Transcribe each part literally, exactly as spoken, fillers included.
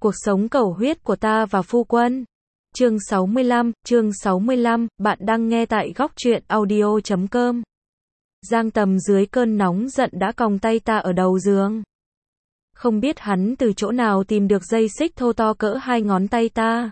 Cuộc sống cầu huyết của ta và phu quân. Chương sáu mươi lăm, chương sáu mươi lăm, bạn đang nghe tại góc truyện audio chấm com. Giang Tầm dưới cơn nóng giận đã còng tay ta ở đầu giường. Không biết hắn từ chỗ nào tìm được dây xích thô to cỡ hai ngón tay ta.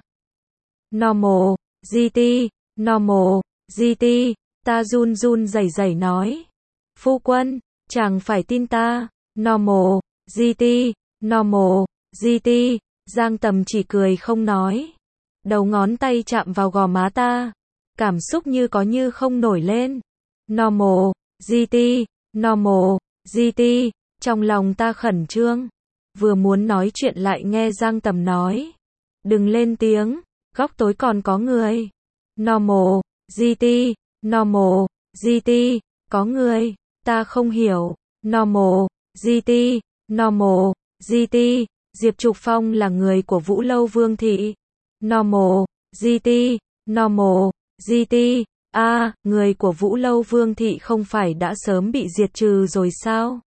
Normal, giê tê, normal, giê tê, ta run run rẩy rẩy nói. Phu quân, chàng phải tin ta. Normal, giê tê, normal, giê tê, Giang Tầm chỉ cười không nói. Đầu ngón tay chạm vào gò má ta. Cảm xúc như có như không nổi lên. Normal, giê tê, normal, giê tê, trong lòng ta khẩn trương. Vừa muốn nói chuyện lại nghe Giang Tầm nói. Đừng lên tiếng, góc tối còn có người. Normal, giê tê, normal, giê tê, có người, ta không hiểu. Normal, giê tê, normal, giê tê, Diệp Trục Phong là người của Vũ Lâu Vương Thị. Normal, giê tê, normal, giê tê, a, à, người của Vũ Lâu Vương Thị không phải đã sớm bị diệt trừ rồi sao?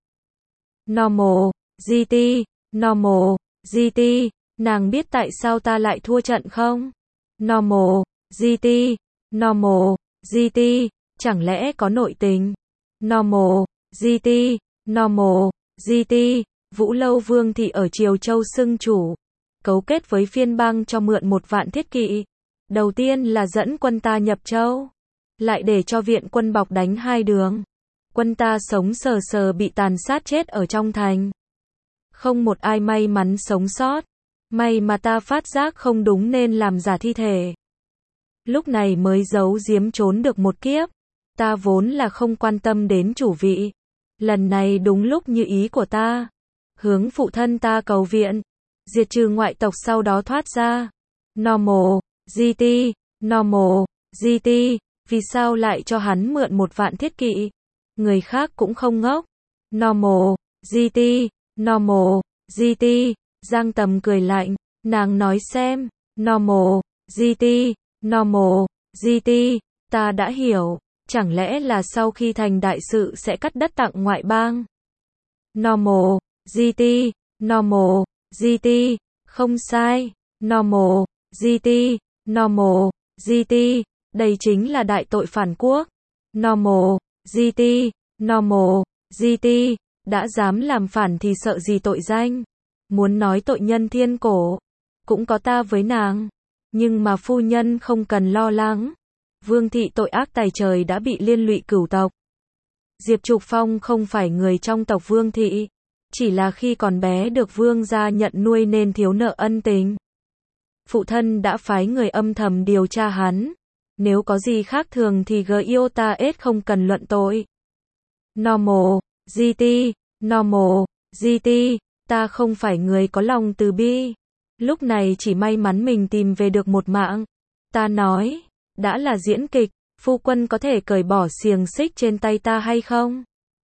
Normal, giê tê, normal, giê tê, nàng biết tại sao ta lại thua trận không? Normal, giê tê, normal, giê tê, chẳng lẽ có nội tình? Normal, giê tê, normal, giê tê, Vũ Lâu Vương Thị ở Triều Châu xưng chủ, cấu kết với phiên bang cho mượn một vạn thiết kỵ. Đầu tiên là dẫn quân ta nhập châu, lại để cho viện quân bọc đánh hai đường. Quân ta sống sờ sờ bị tàn sát chết ở trong thành. Không một ai may mắn sống sót. May mà ta phát giác không đúng nên làm giả thi thể. Lúc này mới giấu giếm trốn được một kiếp. Ta vốn là không quan tâm đến chủ vị. Lần này đúng lúc như ý của ta. Hướng phụ thân ta cầu viện. Diệt trừ ngoại tộc sau đó thoát ra. Normal, giê tê, normal, giê tê, vì sao lại cho hắn mượn một vạn thiết kỵ? Người khác cũng không ngốc. Normal, giê tê, normal, giê tê, Giang Tầm cười lạnh, nàng nói xem. Normal, giê tê, normal, giê tê, ta đã hiểu, chẳng lẽ là sau khi thành đại sự sẽ cắt đất tặng ngoại bang? Normal, giê tê, normal, giê tê, không sai. Normal, giê tê, normal, giê tê, đây chính là đại tội phản quốc. Normal, giê tê, normal, giê tê, đã dám làm phản thì sợ gì tội danh. Muốn nói tội nhân thiên cổ, cũng có ta với nàng. Nhưng mà phu nhân không cần lo lắng. Vương Thị tội ác tày trời đã bị liên lụy cửu tộc. Diệp Trục Phong không phải người trong tộc Vương Thị. Chỉ là khi còn bé được Vương gia nhận nuôi nên thiếu nợ ân tình. Phụ thân đã phái người âm thầm điều tra hắn. Nếu có gì khác thường thì Giota S không cần luận tội. Normal, giê tê, normal, giê tê, ta không phải người có lòng từ bi. Lúc này chỉ may mắn mình tìm về được một mạng. Ta nói, đã là diễn kịch, phu quân có thể cởi bỏ xiềng xích trên tay ta hay không?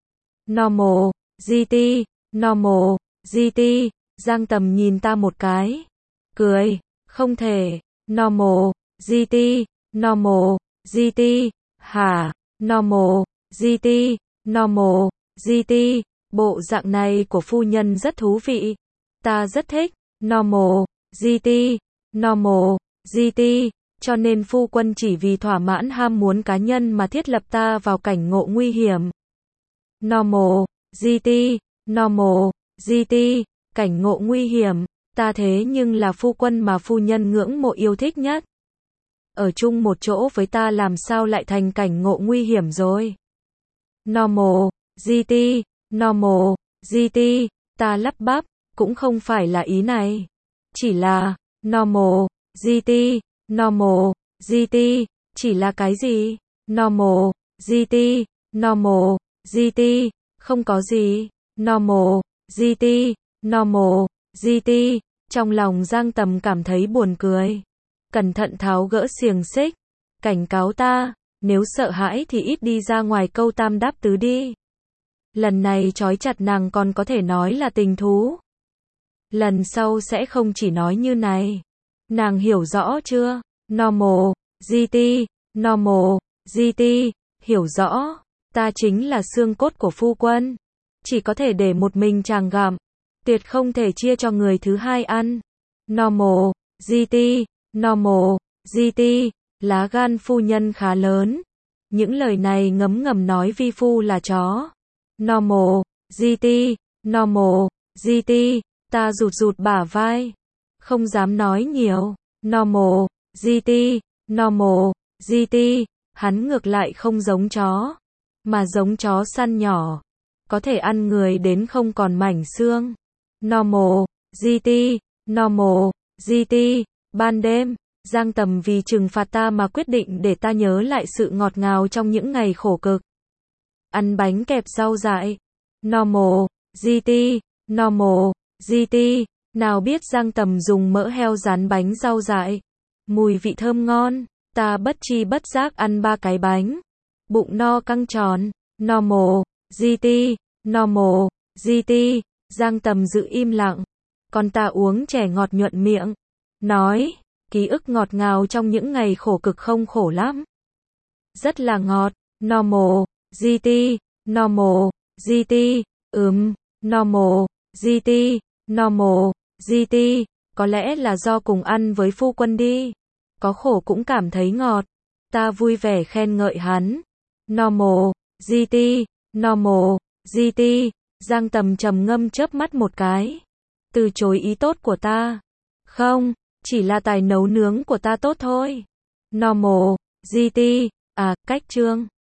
Normal, giê tê, normal, giê tê, Giang Tầm nhìn ta một cái. Cười, không thể. Normal, giê tê, normal, giê tê, hả? Normal, giê tê, normal, giê tê, bộ dạng này của phu nhân rất thú vị. Ta rất thích. Normal, giê tê, normal, giê tê, cho nên phu quân chỉ vì thỏa mãn ham muốn cá nhân mà thiết lập ta vào cảnh ngộ nguy hiểm. Normal, giê tê, normal, giê tê, cảnh ngộ nguy hiểm, ta thế nhưng là phu quân mà phu nhân ngưỡng mộ yêu thích nhất. Ở chung một chỗ với ta làm sao lại thành cảnh ngộ nguy hiểm rồi. Normal, giê tê, normal, giê tê, ta lắp bắp, cũng không phải là ý này. Chỉ là, normal, giê tê, normal, giê tê, chỉ là cái gì? Normal, giê tê, normal, giê tê, không có gì. Normal, giê tê, normal, giê tê, trong lòng Giang Tầm cảm thấy buồn cười. Cẩn thận tháo gỡ xiềng xích. Cảnh cáo ta, nếu sợ hãi thì ít đi ra ngoài câu tam đáp tứ đi. Lần này trói chặt nàng còn có thể nói là tình thú. Lần sau sẽ không chỉ nói như này. Nàng hiểu rõ chưa? Normal, giê tê, normal, giê tê, hiểu rõ. Ta chính là xương cốt của phu quân. Chỉ có thể để một mình chàng gặm. Tuyệt không thể chia cho người thứ hai ăn. Normal, giê tê, normal, giê tê, lá gan phu nhân khá lớn. Những lời này ngấm ngầm nói vi phu là chó. Normal, giê tê, normal, giê tê, ta rụt rụt bả vai. Không dám nói nhiều. Normal, giê tê, normal, giê tê, hắn ngược lại không giống chó, mà giống chó săn nhỏ. Có thể ăn người đến không còn mảnh xương. Normal, giê tê, normal, giê tê, ban đêm, Giang Tầm vì trừng phạt ta mà quyết định để ta nhớ lại sự ngọt ngào trong những ngày khổ cực. Ăn bánh kẹp rau dại. Normal, giê tê, normal, giê tê, nào biết Giang Tầm dùng mỡ heo rán bánh rau dại. Mùi vị thơm ngon, ta bất chi bất giác ăn ba cái bánh. Bụng no căng tròn. Normal, giê tê, normal, giê tê, Giang Tầm giữ im lặng. Còn ta uống chè ngọt nhuận miệng. Nói, ký ức ngọt ngào trong những ngày khổ cực không khổ lắm. Rất là ngọt. Normal, giê tê, normal, giê tê, ừm, normal, giê tê, normal, giê tê, có lẽ là do cùng ăn với phu quân đi. Có khổ cũng cảm thấy ngọt. Ta vui vẻ khen ngợi hắn. Normal, giê tê, normal, giê tê, Giang Tầm trầm ngâm chớp mắt một cái. Từ chối ý tốt của ta. Không, chỉ là tài nấu nướng của ta tốt thôi. Normal, giê tê, à, cách chương.